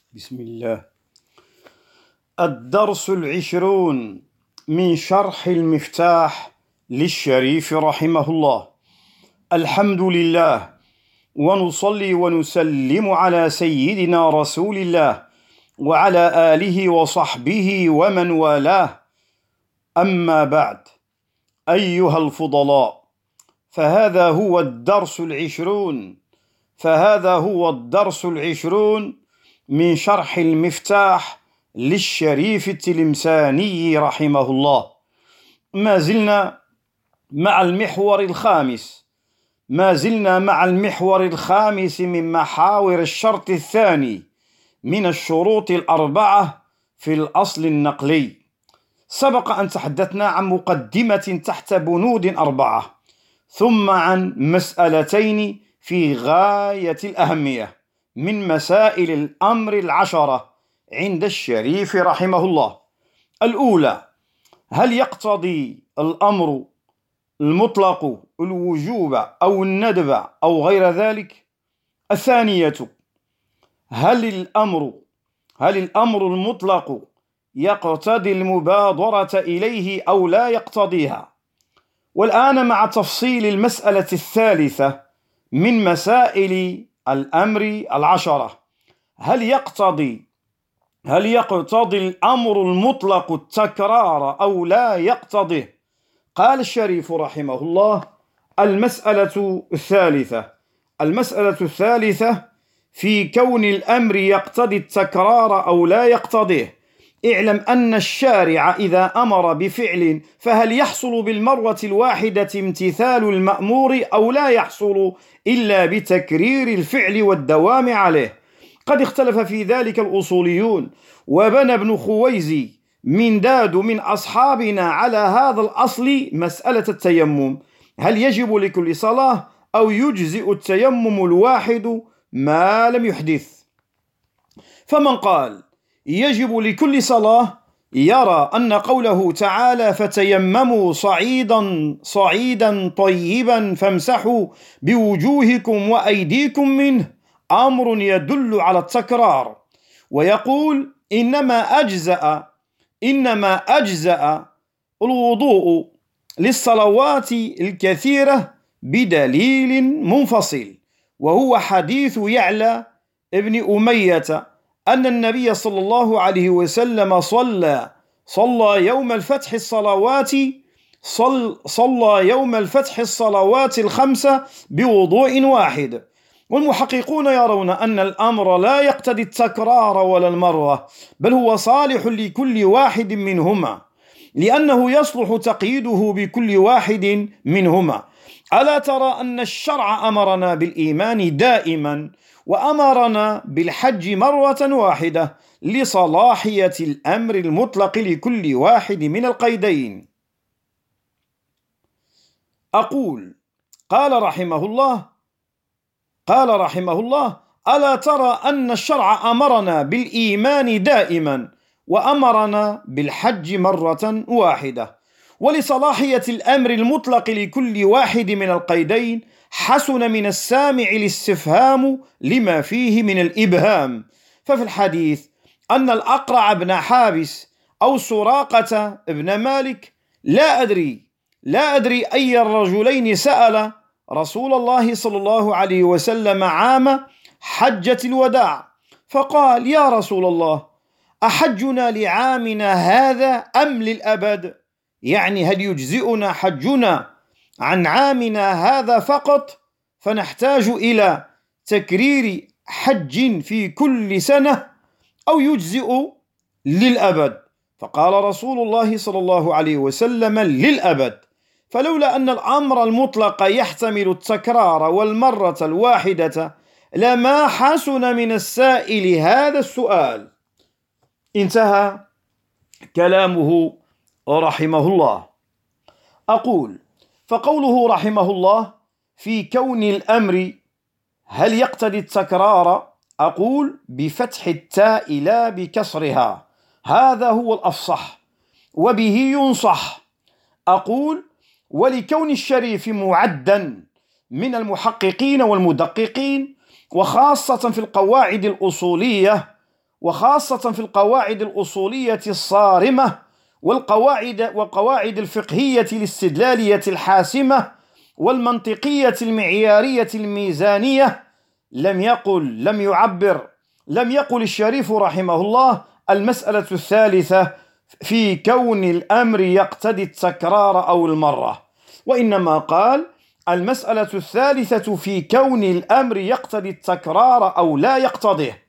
بسم الله. الدرس 20 من شرح المفتاح للشريف رحمه الله. الحمد لله، ونصلي ونسلم على سيدنا رسول الله وعلى آله وصحبه ومن والاه. أما بعد، أيها الفضلاء، فهذا هو الدرس العشرون من شرح المفتاح للشريف التلمساني رحمه الله. ما زلنا مع المحور الخامس من محاور الشرط الثاني من الشروط الأربعة في الأصل النقلي. سبق أن تحدثنا عن مقدمة تحت بنود أربعة، ثم عن مسألتين في غاية الأهمية من مسائل الأمر العشرة عند الشريف رحمه الله. الأولى: هل يقتضي الأمر المطلق الوجوب أو الندب أو غير ذلك؟ الثانية: هل الأمر المطلق يقتضي المبادرة إليه أو لا يقتضيها؟ والآن مع تفصيل المسألة الثالثة من مسائل الأمر العشرة: هل يقتضي الأمر المطلق التكرار أو لا يقتضيه؟ قال الشريف رحمه الله: المسألة الثالثة في كون الأمر يقتضي التكرار أو لا يقتضيه. اعلم أن الشارع إذا أمر بفعل فهل يحصل بالمرة الواحدة امتثال المأمور أو لا يحصل إلا بتكرير الفعل والدوام عليه؟ قد اختلف في ذلك الأصوليون، وبنى ابن خويزي من أصحابنا على هذا الأصل مسألة التيمم: هل يجب لكل صلاة أو يجزئ التيمم الواحد ما لم يحدث؟ فمن قال يجب لكل صلاة يرى أن قوله تعالى: فتيمموا صعيدا طيبا فامسحوا بوجوهكم وأيديكم منه أمر يدل على التكرار، ويقول إنما أجزأ الوضوء للصلوات الكثيرة بدليل منفصل، وهو حديث يعلى ابن أمية أن النبي صلى الله عليه وسلم صلى يوم الفتح الصلوات الخمسة بوضوء واحد. والمحققون يرون أن الأمر لا يقتضي التكرار ولا المرة، بل هو صالح لكل واحد منهما، لأنه يصلح تقييده بكل واحد منهما. ألا ترى أن الشرع أمرنا بالإيمان دائما وأمرنا بالحج مرة واحدة لصلاحية الأمر المطلق لكل واحد من القيدين. أقول: قال رحمه الله: ألا ترى أن الشرع أمرنا بالإيمان دائما وأمرنا بالحج مرة واحدة، ولصلاحية الأمر المطلق لكل واحد من القيدين حسن من السامع الاستفهام لما فيه من الإبهام. ففي الحديث أن الأقرع بن حابس أو سراقة بن مالك لا أدري أي الرجلين سأل رسول الله صلى الله عليه وسلم عام حجة الوداع، فقال: يا رسول الله، أحجنا لعامنا هذا أم للأبد؟ يعني هل يجزئنا حجنا عن عامنا هذا فقط فنحتاج إلى تكرير حج في كل سنة، أو يجزئ للأبد؟ فقال رسول الله صلى الله عليه وسلم: للأبد. فلولا أن الأمر المطلق يحتمل التكرار والمرة الواحدة لما حسن من السائل هذا السؤال. انتهى كلامه رحمه الله. أقول: فقوله رحمه الله في كون الأمر هل يقتضي التكرار، أقول بفتح التاء لا بكسرها، هذا هو الأفصح وبه ينصح. أقول: ولكون الشريف معدا من المحققين والمدققين، وخاصة في القواعد الأصولية وخاصة في القواعد الأصولية الصارمة والقواعد الفقهية الاستدلالية الحاسمة والمنطقية المعيارية الميزانية، لم يقل الشريف رحمه الله المسألة الثالثة في كون الأمر يقتضي التكرار أو المرة، وإنما قال المسألة الثالثة في كون الأمر يقتضي التكرار أو لا يقتضيه.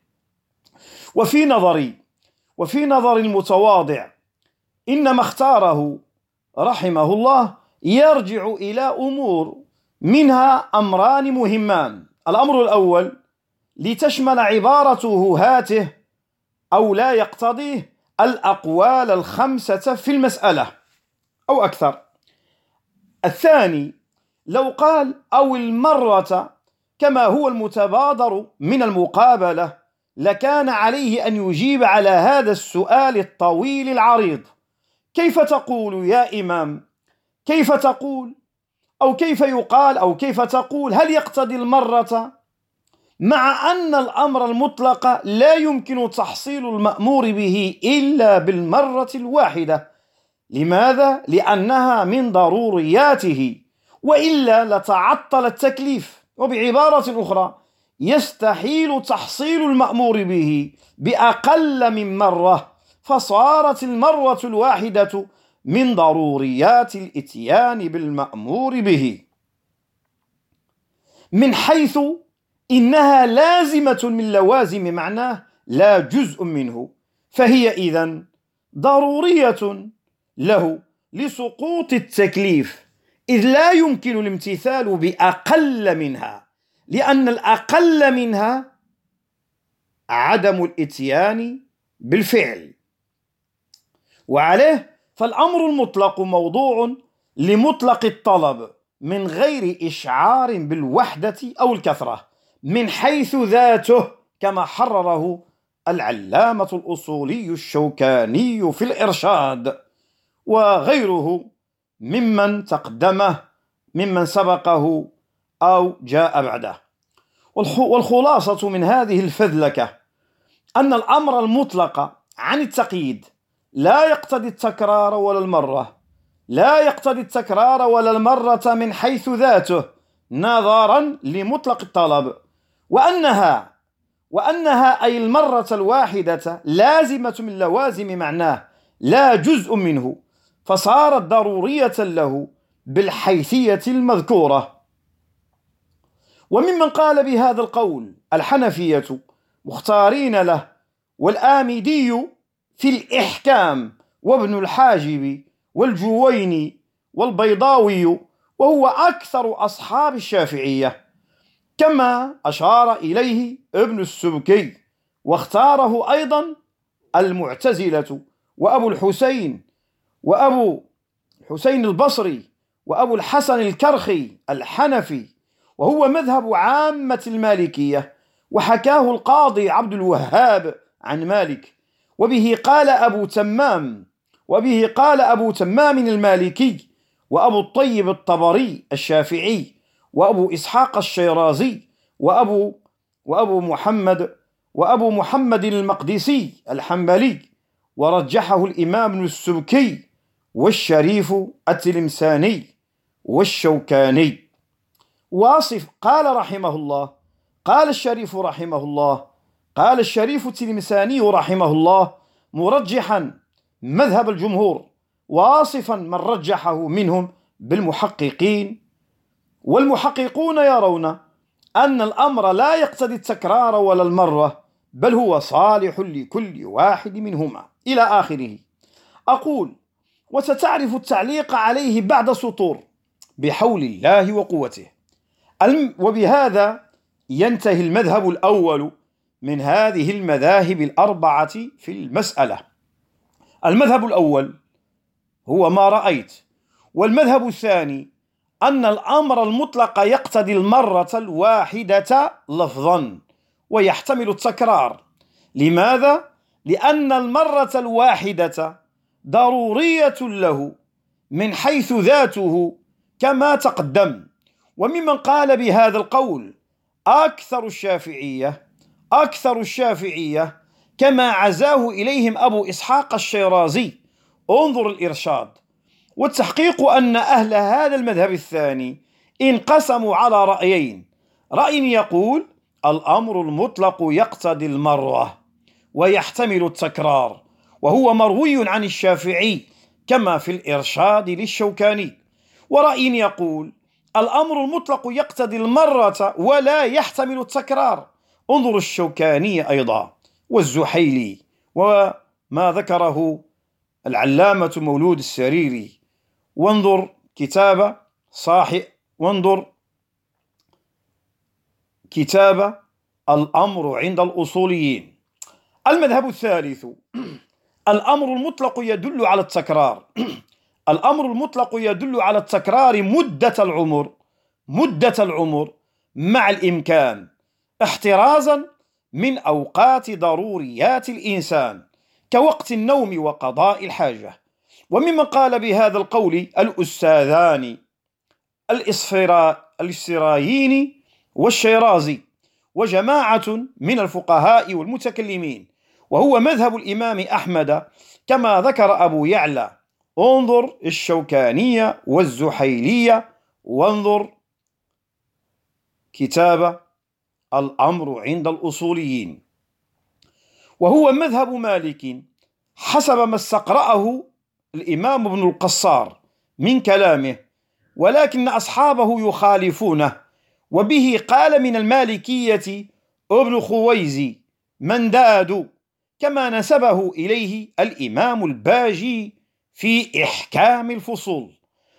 وفي نظر المتواضع إنما اختاره رحمه الله يرجع إلى أمور، منها أمران مهمان. الأمر الأول لتشمل عبارته هاته أو لا يقتضيه الأقوال الخمسة في المسألة أو أكثر. الثاني لو قال أو المرة كما هو المتبادر من المقابلة لكان عليه أن يجيب على هذا السؤال الطويل العريض: كيف تقول يا إمام؟ كيف تقول أو كيف يقال أو كيف تقول هل يقتضي المرة، مع أن الأمر المطلق لا يمكن تحصيل المأمور به إلا بالمرة الواحدة؟ لماذا؟ لأنها من ضرورياته، وإلا لتعطل التكليف. وبعبارة أخرى يستحيل تحصيل المأمور به بأقل من مرة، فصارت المرة الواحدة من ضروريات الإتيان بالمأمور به، من حيث إنها لازمة من لوازم معناه لا جزء منه، فهي إذن ضرورية له لسقوط التكليف، إذ لا يمكن الامتثال بأقل منها، لأن الأقل منها عدم الإتيان بالفعل. وعليه فالأمر المطلق موضوع لمطلق الطلب من غير إشعار بالوحدة أو الكثرة من حيث ذاته، كما حرره العلامة الأصولي الشوكاني في الإرشاد وغيره ممن تقدمه ممن سبقه أو جاء بعده. والخلاصة من هذه الفذلكة أن الأمر المطلق عن التقييد لا يقتضي التكرار ولا المرة، لا يقتضي التكرار ولا المرة من حيث ذاته نظرا لمطلق الطلب، وأنها أي المرة الواحدة لازمة من لوازم معناه لا جزء منه، فصارت ضرورية له بالحيثية المذكورة. وممن قال بهذا القول الحنفية مختارين له والآمدي في الإحكام وابن الحاجب والجويني والبيضاوي، وهو أكثر أصحاب الشافعية، كما أشار إليه ابن السبكي، واختاره أيضا المعتزلة وأبو الحسين البصري وأبو الحسن الكرخي الحنفي، وهو مذهب عامة المالكية، وحكاه القاضي عبد الوهاب عن مالك. وبه قال أبو تمام المالكي، وأبو الطيب الطبري الشافعي، وأبو إسحاق الشيرازي، وأبو محمد المقدسي الحنبلي، ورجحه الإمام ابن السبكي والشريف التلمساني والشوكاني. قال الشريف التلمساني رحمه الله مرجحا مذهب الجمهور، واصفا من رجحه منهم بالمحققين، والمحققون يرون أن الأمر لا يقتضي التكرار ولا المرة، بل هو صالح لكل واحد منهما إلى آخره. أقول وستعرف التعليق عليه بعد سطور بحول الله وقوته. وبهذا ينتهي المذهب الأول من هذه المذاهب الأربعة في المسألة. المذهب الأول هو ما رأيت، والمذهب الثاني أن الأمر المطلق يقتضي المرة الواحدة لفظا ويحتمل التكرار. لماذا؟ لأن المرة الواحدة ضرورية له من حيث ذاته كما تقدم. وممن قال بهذا القول أكثر الشافعية، كما عزاه إليهم أبو إسحاق الشيرازي. انظر الإرشاد. والتحقيق أن أهل هذا المذهب الثاني انقسموا على رأيين: رأي يقول الأمر المطلق يقتضي المروة ويحتمل التكرار، وهو مروي عن الشافعي كما في الإرشاد للشوكاني. ورأي يقول الأمر المطلق يقتضي المرة ولا يحتمل التكرار، انظر الشوكاني أيضا والزحيلي، وما ذكره العلامة مولود السريري. وانظر كتاب الأمر عند الأصوليين. المذهب الثالث: الأمر المطلق يدل على التكرار. الأمر المطلق يدل على التكرار مدة العمر مع الإمكان، احترازا من أوقات ضروريات الإنسان كوقت النوم وقضاء الحاجة. وممن قال بهذا القول الأستاذان الإسفرايني والشيرازي وجماعة من الفقهاء والمتكلمين، وهو مذهب الإمام أحمد كما ذكر أبو يعلى. انظر الشوكانية والزحيلية، وانظر كتاب الأمر عند الأصوليين. وهو مذهب مالك حسب ما استقرأه الإمام ابن القصار من كلامه، ولكن أصحابه يخالفونه. وبه قال من المالكية ابن خويزي منداد، كما نسبه إليه الإمام الباجي في إحكام الفصول،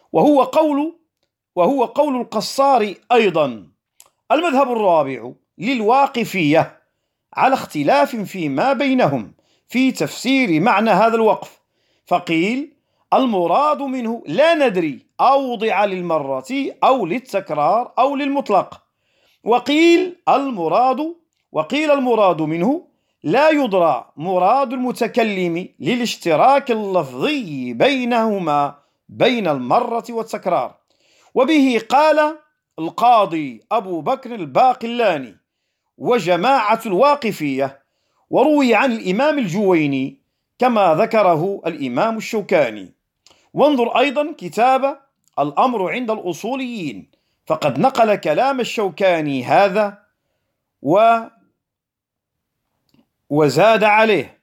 وهو قول القصار أيضا. المذهب الرابع للواقفية على اختلاف فيما بينهم في تفسير معنى هذا الوقف، فقيل المراد منه لا ندري أوضع للمرة أو للتكرار أو للمطلق، وقيل المراد منه لا يدرى مراد المتكلم للاشتراك اللفظي بينهما بين المرة والتكرار. وبه قال القاضي أبو بكر الباقلاني وجماعة الواقفية، وروي عن الإمام الجويني كما ذكره الإمام الشوكاني. وانظر أيضا كتاب الأمر عند الأصوليين، فقد نقل كلام الشوكاني هذا وزاد عليه.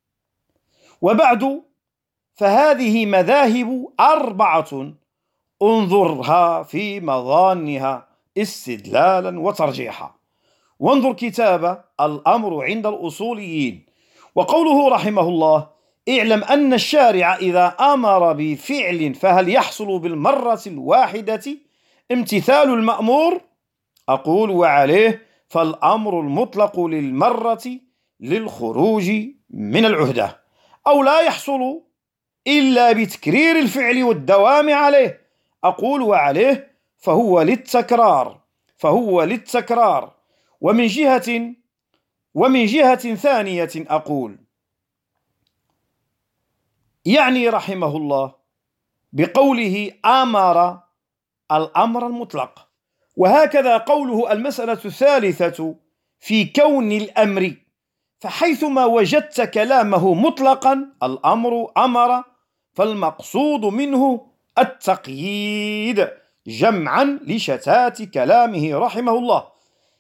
وبعد فهذه مذاهب 4 انظرها في مظانها استدلالا وترجيحا. وانظر كتاب الأمر عند الأصوليين. وقوله رحمه الله: اعلم أن الشارع إذا أمر بفعل فهل يحصل بالمرة الواحدة امتثال المأمور؟ أقول وعليه فالأمر المطلق للمرة للخروج من العهدة، أو لا يحصل إلا بتكرير الفعل والدوام عليه. أقول وعليه فهو للتكرار. ومن جهة ثانية أقول يعني رحمه الله بقوله أمر الأمر المطلق. وهكذا قوله المسألة الثالثة في كون الأمر، فحيثما وجدت كلامه مطلقا الأمر أمر، فالمقصود منه التقييد جمعا لشتات كلامه رحمه الله،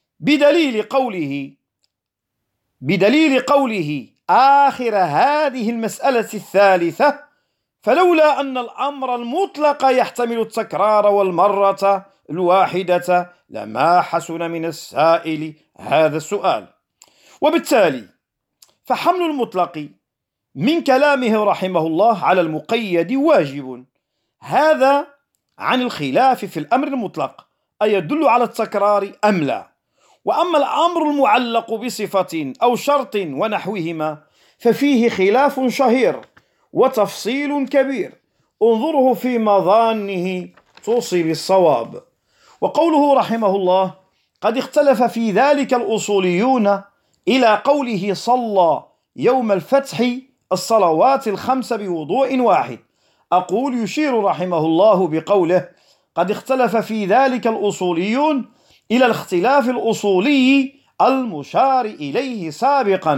بدليل قوله آخر هذه المسألة الثالثة: فلولا أن الأمر المطلق يحتمل التكرار والمرة الواحدة لما حسن من السائل هذا السؤال. وبالتالي فحمل المطلق من كلامه رحمه الله على المقيد واجب، هذا عن الخلاف في الأمر المطلق أيدل على التكرار أم لا. وأما الأمر المعلق بصفة أو شرط ونحوهما ففيه خلاف شهير وتفصيل كبير، انظره في مظانه توصل الصواب. وقوله رحمه الله: قد اختلف في ذلك الأصوليون إلى قوله صلى يوم الفتح الصلوات الخمس بوضوء واحد. أقول يشير رحمه الله بقوله: قد اختلف في ذلك الأصوليون إلى الاختلاف الأصولي المشار إليه سابقا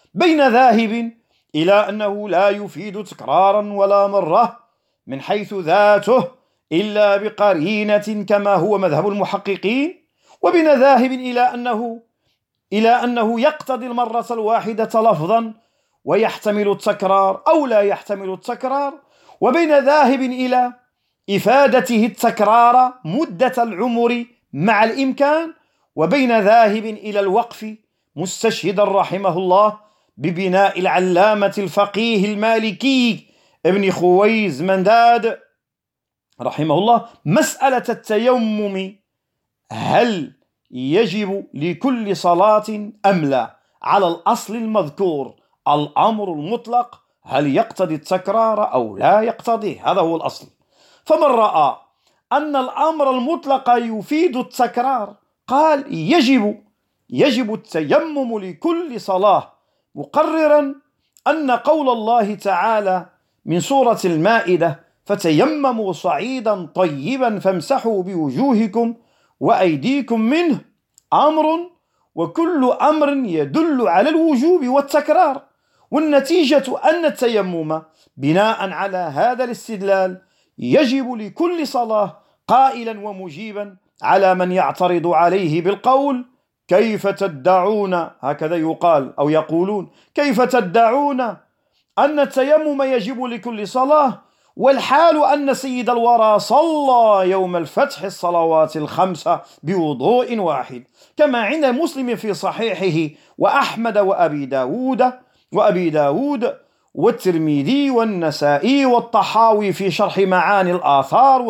بين ذاهب إلى أنه لا يفيد تكرارا ولا مرة من حيث ذاته إلا بقرينة كما هو مذهب المحققين، وبين ذاهب إلى أنه يقتضي المرة الواحدة لفظا ويحتمل التكرار أو لا يحتمل التكرار، وبين ذاهب إلى إفادته التكرار مدة العمر مع الإمكان، وبين ذاهب إلى الوقف مستشهدا رحمه الله ببناء العلامة الفقيه المالكي ابن خويز منداد رحمه الله مسألة التيمم، هل يجب لكل صلاة أم لا، على الأصل المذكور الأمر المطلق هل يقتضي التكرار أو لا يقتضيه، هذا هو الأصل. فمن رأى أن الأمر المطلق يفيد التكرار قال يجب التيمم لكل صلاة، مقررا أن قول الله تعالى من سورة المائدة فتيمموا صعيدا طيبا فامسحوا بوجوهكم وأيديكم منه أمر، وكل أمر يدل على الوجوب والتكرار، والنتيجة أن التيمم بناء على هذا الاستدلال يجب لكل صلاة، قائلا ومجيبا على من يعترض عليه بالقول كيف تدعون، هكذا يقال أو يقولون كيف تدعون أن التيمم يجب لكل صلاة والحال أن سيد الورى صلى يوم الفتح الصلوات الخمسة بوضوء واحد، كما عند مسلم في صحيحه وأحمد وأبي داود والترمذي والنسائي والطحاوي في شرح معاني الآثار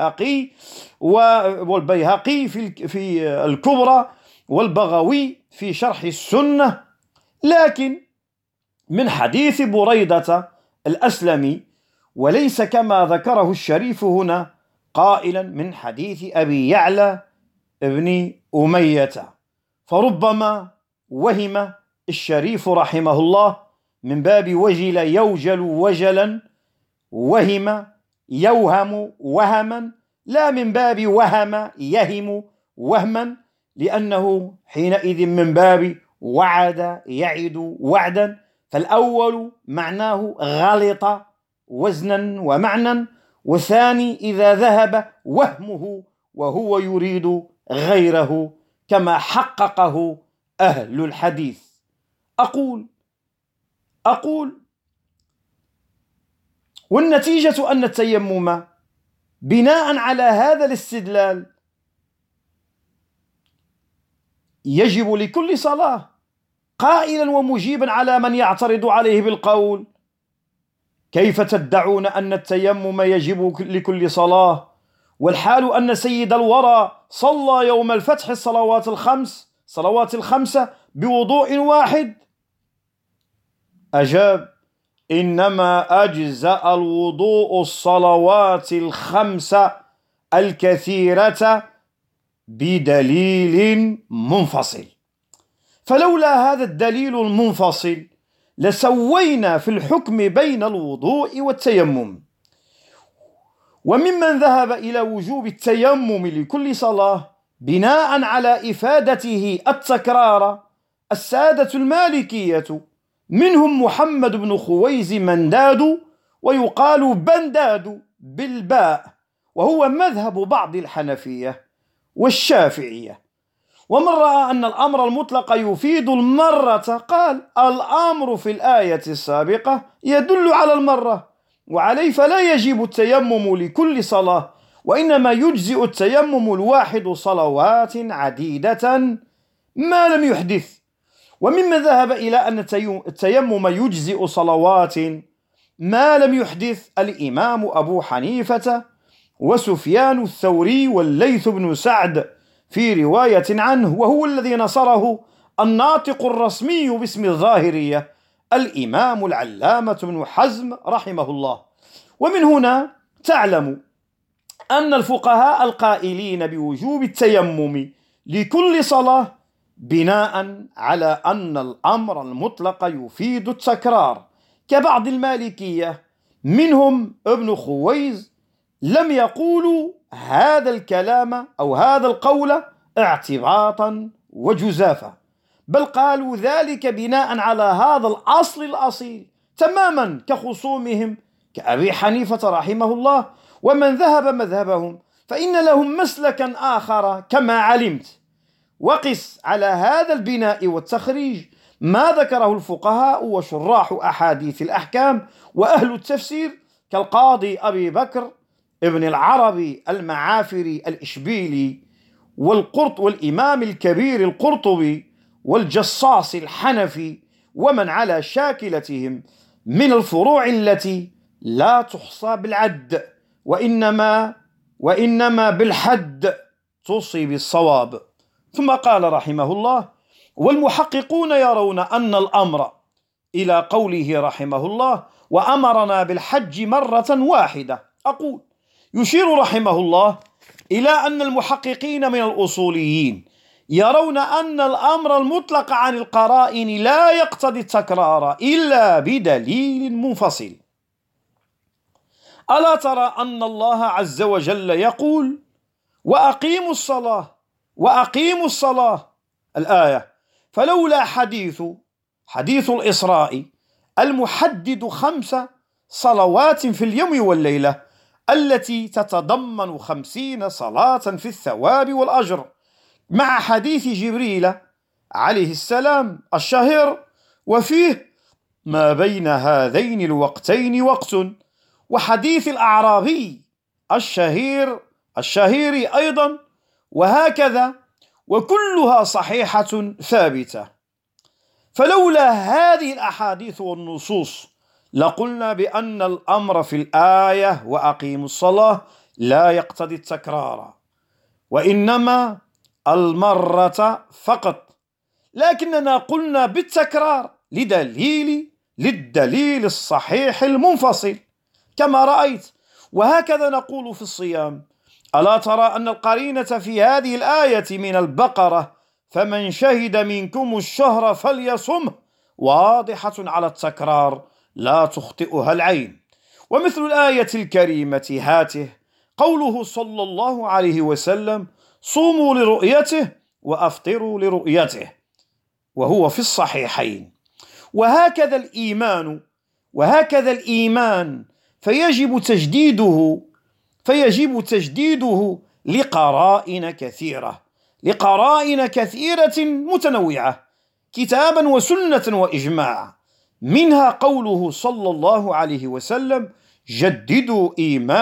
والبيهقي في الكبرى والبغوي في شرح السنة، لكن من حديث بريدة الأسلمي، وليس كما ذكره الشريف هنا قائلا من حديث أبي يعلى ابن أمية، فربما وهم الشريف رحمه الله من باب وجل يوجل وجلا، وهم يوهم وهما، لا من باب وهم يهم وهما، لأنه حينئذ من باب وعد يعد وعدا، فالأول معناه غلط وزنا ومعنى، والثاني إذا ذهب وهمه وهو يريد غيره كما حققه أهل الحديث. أقول والنتيجة أن التيمم بناء على هذا الاستدلال يجب لكل صلاة، قائلا ومجيبا على من يعترض عليه بالقول كيف تدعون أن التيمم يجب لكل صلاة والحال أن سيد الورى صلى يوم الفتح الصلوات الخمسة بوضوء واحد. أجاب إنما أجزأ الوضوء الصلوات الخمسة الكثيرة بدليل منفصل، فلولا هذا الدليل المنفصل لسوينا في الحكم بين الوضوء والتيمم. وممن ذهب إلى وجوب التيمم لكل صلاة بناء على إفادته التكرار السادة المالكية، منهم محمد بن خويز منداد ويقال بنداد بالباء، وهو مذهب بعض الحنفية والشافعية. ومن رأى أن الأمر المطلق يفيد المرة قال الأمر في الآية السابقة يدل على المرة، وعليه فلا يجب التيمم لكل صلاة، وإنما يجزئ التيمم الواحد صلوات عديدة ما لم يحدث. وممن ذهب إلى أن التيمم يجزئ صلوات ما لم يحدث الإمام أبو حنيفة وسفيان الثوري والليث بن سعد في رواية عنه، وهو الذي نصره الناطق الرسمي باسم الظاهرية الإمام العلامة بن حزم رحمه الله. ومن هنا تعلم أن الفقهاء القائلين بوجوب التيمم لكل صلاة بناء على أن الأمر المطلق يفيد التكرار كبعض المالكية منهم ابن خويز لم يقولوا هذا الكلام أو هذا القول اعتباطا وجزافا، بل قالوا ذلك بناء على هذا الأصل الأصيل تماما كخصومهم كأبي حنيفة رحمه الله ومن ذهب مذهبهم، فإن لهم مسلكا آخر كما علمت. وقس على هذا البناء والتخريج ما ذكره الفقهاء وشراح أحاديث الأحكام وأهل التفسير كالقاضي أبي بكر ابن العربي المعافري الإشبيلي والإمام الكبير القرطبي والجصاص الحنفي ومن على شاكلتهم من الفروع التي لا تحصى بالعد، وإنما بالحد تصيب الصواب. ثم قال رحمه الله: والمحققون يرون أن الأمر إلى قوله رحمه الله: وأمرنا بالحج مرة واحدة. أقول يشير رحمه الله إلى أن المحققين من الأصوليين يرون أن الأمر المطلق عن القرائن لا يقتضي التكرار إلا بدليل منفصل. ألا ترى أن الله عز وجل يقول: وأقيموا الصلاة الآية، فلولا حديث الإسراء المحدد 5 صلوات في اليوم والليلة التي تتضمن 50 صلاة في الثواب والأجر، مع حديث جبريل عليه السلام الشهير وفيه ما بين هذين الوقتين وقت، وحديث الأعرابي الشهير أيضا، وهكذا، وكلها صحيحة ثابتة. فلولا هذه الأحاديث والنصوص لقلنا بأن الأمر في الآية وأقيموا الصلاة لا يقتضي التكرار وإنما المرة فقط، لكننا قلنا بالتكرار للدليل الصحيح المنفصل كما رأيت. وهكذا نقول في الصيام: ألا ترى أن القرينة في هذه الآية من البقرة فمن شهد منكم الشهر فليصمه واضحة على التكرار لا تخطئها العين. ومثل الآية الكريمة هاته قوله صلى الله عليه وسلم: صوموا لرؤيته وأفطروا لرؤيته، وهو في الصحيحين. وهكذا الإيمان فيجب تجديده لقرائن كثيرة متنوعة كتابا وسنة وإجماع، منها قوله صلى الله عليه وسلم: جددوا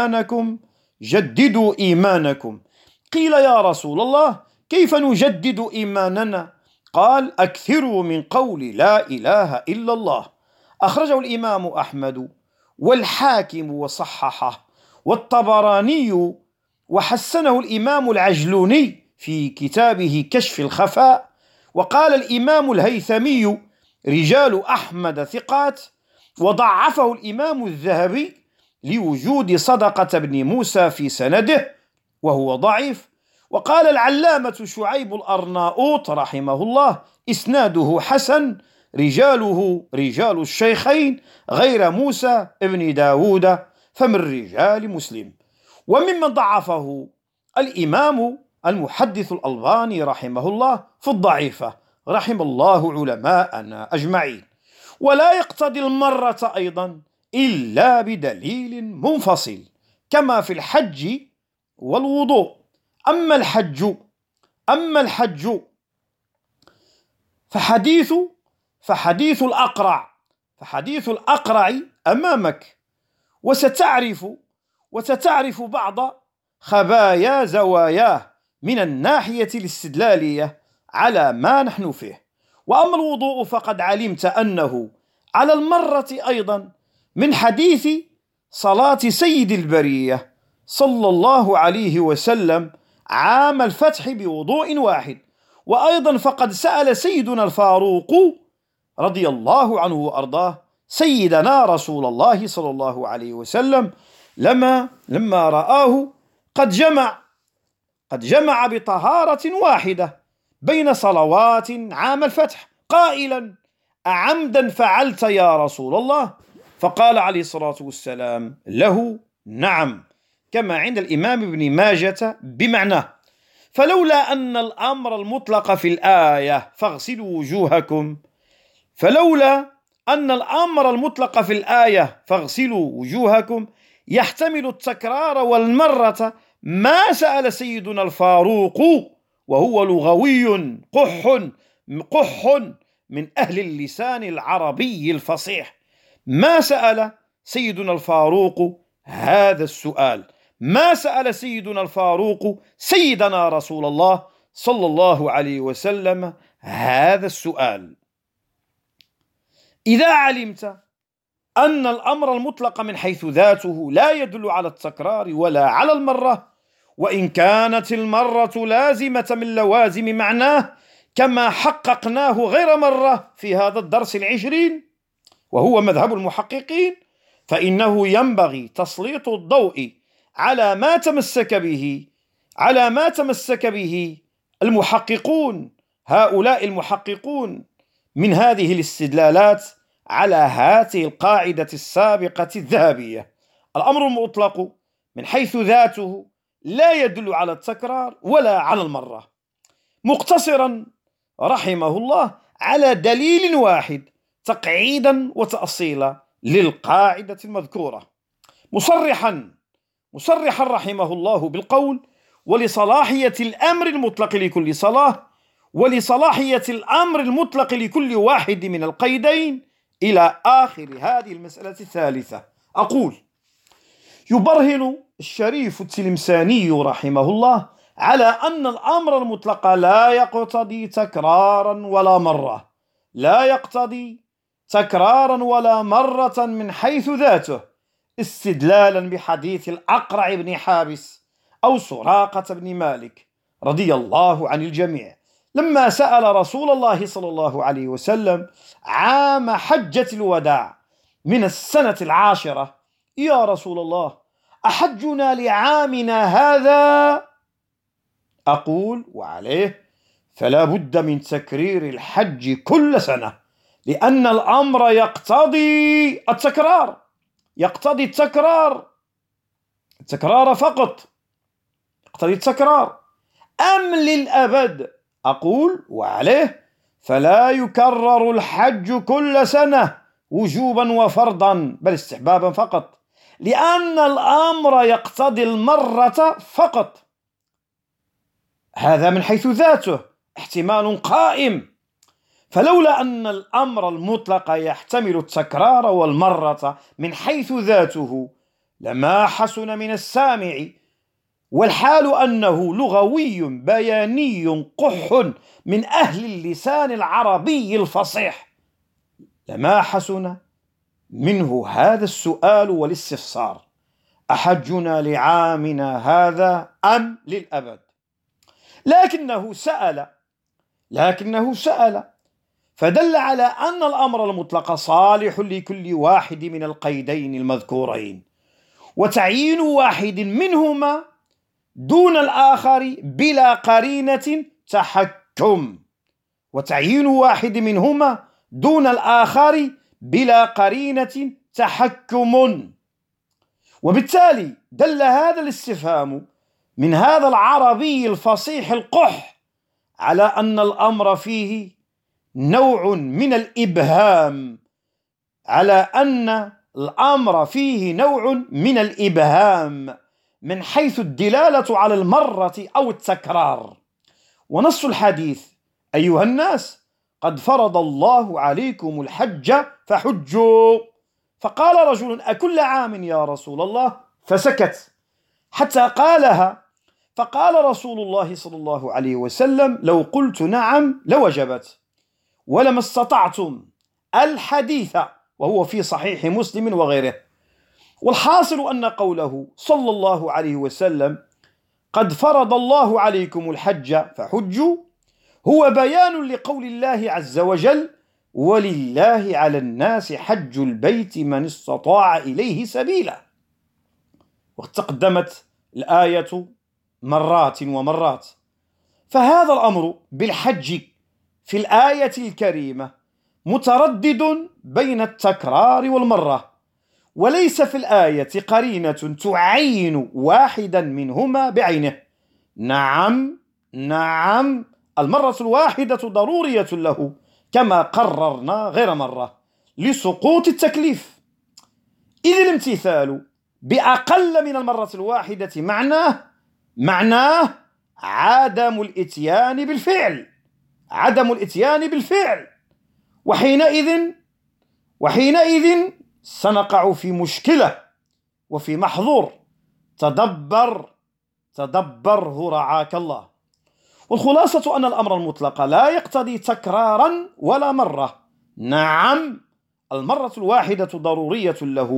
إيمانكم. قيل: يا رسول الله كيف نجدد إيماننا؟ قال: أكثروا من قول لا إله إلا الله. أخرجه الإمام أحمد والحاكم وصححه والطبراني، وحسنه الإمام العجلوني في كتابه كشف الخفاء. وقال الإمام الهيثمي: رجال أحمد ثقات. وضعفه الإمام الذهبي لوجود صدقة بن موسى في سنده وهو ضعيف. وقال العلامة شعيب الأرناؤوط رحمه الله: إسناده حسن، رجاله رجال الشيخين غير موسى ابن داود فمن رجال مسلم. وممن ضعفه الإمام المحدث الألباني رحمه الله في الضعيفة، رحم الله علماءنا أجمعين. ولا يقتضي المرة أيضا إلا بدليل منفصل كما في الحج والوضوء. أما الحج فحديث الأقرع أمامك، وستعرف بعض خبايا زواياه من الناحية الاستدلالية على ما نحن فيه. وأما الوضوء فقد علمت أنه على المرة أيضا من حديث صلاة سيد البرية صلى الله عليه وسلم عام الفتح بوضوء واحد. وأيضا فقد سأل سيدنا الفاروق رضي الله عنه وأرضاه سيدنا رسول الله صلى الله عليه وسلم لما رآه قد جمع بطهارة واحدة بين صلوات عام الفتح قائلا: أعمدا فعلت يا رسول الله؟ فقال عليه الصلاة والسلام له: نعم، كما عند الإمام ابن ماجة بمعناه. فلولا أن الأمر المطلق في الآية فاغسلوا وجوهكم فلولا أن الأمر المطلق في الآية فاغسلوا وجوهكم يحتمل التكرار والمرة ما سأل سيدنا الفاروق وهو لغوي قح من أهل اللسان العربي الفصيح. ما سأل سيدنا الفاروق هذا السؤال، ما سأل سيدنا الفاروق سيدنا رسول الله صلى الله عليه وسلم هذا السؤال. إذا علمت أن الأمر المطلق من حيث ذاته لا يدل على التكرار ولا على المرة، وإن كانت المرة لازمة من لوازم معناه كما حققناه غير مرة في هذا الدرس 20 وهو مذهب المحققين، فإنه ينبغي تسليط الضوء على ما تمسك به المحققون، هؤلاء المحققون، من هذه الاستدلالات على هذه القاعدة السابقة الذهبية: الأمر المطلق من حيث ذاته لا يدل على التكرار ولا على المرة، مقتصرا رحمه الله على دليل واحد تقعيدا وتأصيلا للقاعدة المذكورة، مصرحا رحمه الله بالقول: ولصلاحية الأمر المطلق لكل صلاة، ولصلاحية الأمر المطلق لكل واحد من القيدين، إلى آخر هذه المسألة الثالثة. أقول: يبرهن الشريف التلمساني رحمه الله على أن الأمر المطلق لا يقتضي تكرارا ولا مرة، لا يقتضي تكرارا ولا مرة من حيث ذاته، استدلالا بحديث الأقرع بن حابس أو سراقة بن مالك رضي الله عن الجميع لما سأل رسول الله صلى الله عليه وسلم عام حجة الوداع من السنة 10: يا رسول الله، أحجنا لعامنا هذا؟ أقول وعليه: فلا بد من تكرير الحج كل سنة، لأن الأمر يقتضي التكرار، يقتضي التكرار فقط، يقتضي التكرار أم للأبد؟ أقول وعليه: فلا يكرر الحج كل سنة وجوبا وفرضا، بل استحبابا فقط، لأن الأمر يقتضي المرة فقط. هذا من حيث ذاته احتمال قائم، فلولا أن الأمر المطلق يحتمل التكرار والمرة من حيث ذاته لما حسن من السامع، والحال أنه لغوي بياني قح من أهل اللسان العربي الفصيح، لما حسن منه هذا السؤال والاستفسار: أحجنا لعامنا هذا أم للأبد؟ لكنه سأل فدل على أن الأمر المطلق صالح لكل واحد من القيدين المذكورين، وتعيين واحد منهما دون الآخر بلا قرينة تحكم، وتعيين واحد منهما دون الآخر بلا قرينة تحكم. وبالتالي دل هذا الاستفهام من هذا العربي الفصيح القح على أن الأمر فيه نوع من الإبهام، من حيث الدلالة على المرة أو التكرار. ونص الحديث: أيها الناس، قد فرض الله عليكم الحج فحجوا. فقال رجل: أكل عام يا رسول الله؟ فسكت حتى قالها، فقال رسول الله صلى الله عليه وسلم: لو قلت نعم لوجبت، ولما استطعتم الحديث، وهو في صحيح مسلم وغيره. والحاصل أن قوله صلى الله عليه وسلم: قد فرض الله عليكم الحج فحجوا، هو بيان لقول الله عز وجل: ولله على الناس حج البيت من استطاع إليه سبيلا. وتقدمت الآية مرات ومرات، فهذا الأمر بالحج في الآية الكريمة متردد بين التكرار والمرة، وليس في الآية قرينة تعين واحدا منهما بعينه. نعم، نعم، المرة الواحدة ضرورية له كما قررنا غير مرة لسقوط التكليف. إذ الامتثال بأقل من المرة الواحدة معناه عدم الإتيان بالفعل. وحينئذ سنقع في مشكلة وفي محظور. تدبره رعاك الله. والخلاصة أن الأمر المطلق لا يقتضي تكرارا ولا مرة. نعم، المرة الواحدة ضرورية له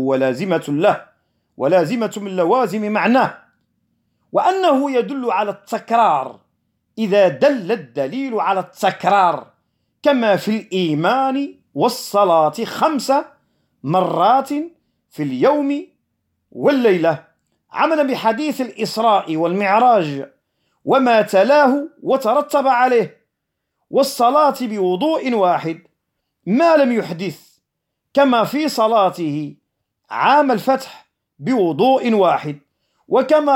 ولازمة من لوازم معناه، وأنه يدل على التكرار إذا دل الدليل على التكرار، كما في الإيمان والصلاة 5 مرات في اليوم والليلة، عملا بحديث الإسراء والمعراج وما تلاه وترتب عليه، والصلاة بوضوء واحد ما لم يحدث، كما في صلاته عام الفتح بوضوء واحد، وكما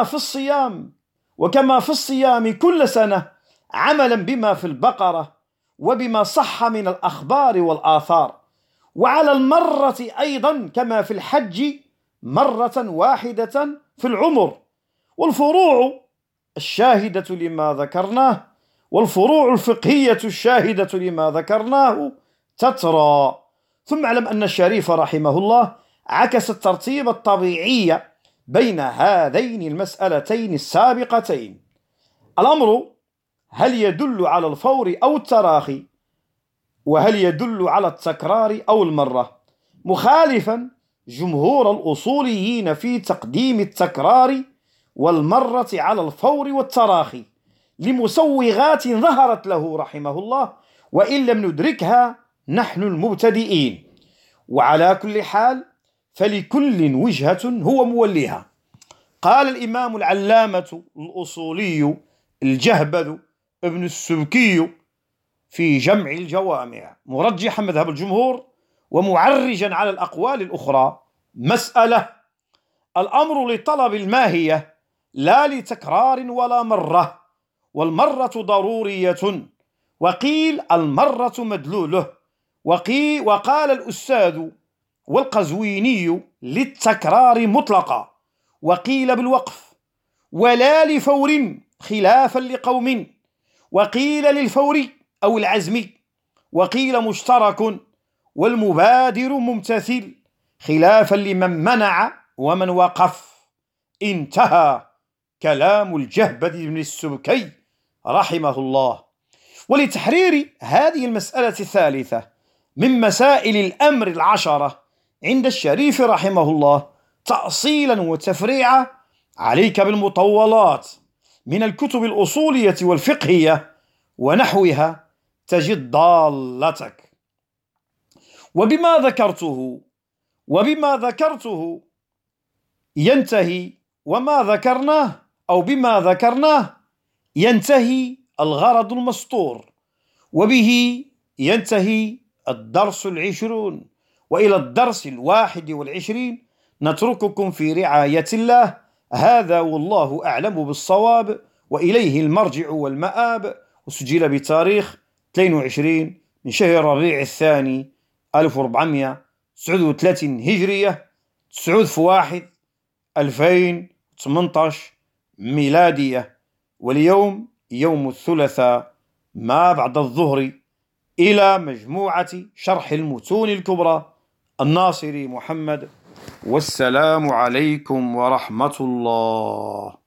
في الصيام كل سنة عملا بما في البقرة وبما صح من الأخبار والآثار، وعلى المرة أيضا كما في الحج مرة واحدة في العمر. والفروع الشاهدة لما ذكرناه والفروع الفقهية الشاهدة لما ذكرناه تترى. ثم اعلم أن الشريف رحمه الله عكس الترتيب الطبيعي بين هذين المسألتين السابقتين. الأمر هل يدل على الفور أو التراخي، وهل يدل على التكرار أو المرة، مخالفا جمهور الأصوليين في تقديم التكرار والمرة على الفور والتراخي لمسوغات ظهرت له رحمه الله، وإن لم ندركها نحن المبتدئين. وعلى كل حال فلكل وجهة هو موليها. قال الإمام العلامة الأصولي الجهبذ ابن السبكي في جمع الجوامع مرجحا مذهب الجمهور ومعرجا على الأقوال الأخرى: مسألة، الأمر لطلب الماهية لا لتكرار ولا مرة، والمرة ضرورية، وقيل المرة مدلوله، وقال الأستاذ والقزويني للتكرار مطلقا، وقيل بالوقف، ولا لفور خلافا لقوم، وقيل للفور أو العزم، وقيل مشترك، والمبادر ممتثل خلافا لمن منع ومن وقف. انتهى كلام الجهبذ بن السبكي رحمه الله. ولتحرير هذه المسألة الثالثة من مسائل الأمر 10 عند الشريف رحمه الله تأصيلا وتفريعا، عليك بالمطولات من الكتب الأصولية والفقهية ونحوها تجد ضالتك. وبما ذكرته ينتهي بما ذكرناه ينتهي الغرض المسطور، وبه ينتهي الدرس 20، وإلى الدرس 21 نترككم في رعاية الله. هذا والله أعلم بالصواب، وإليه المرجع والمآب. وسجل بتاريخ 22 من شهر ربيع الثاني 1439 هجرية، 9/1/2018 ميلادية. واليوم يوم الثلاثاء ما بعد الظهر، إلى مجموعة شرح المتون الكبرى الناصري محمد. والسلام عليكم ورحمة الله.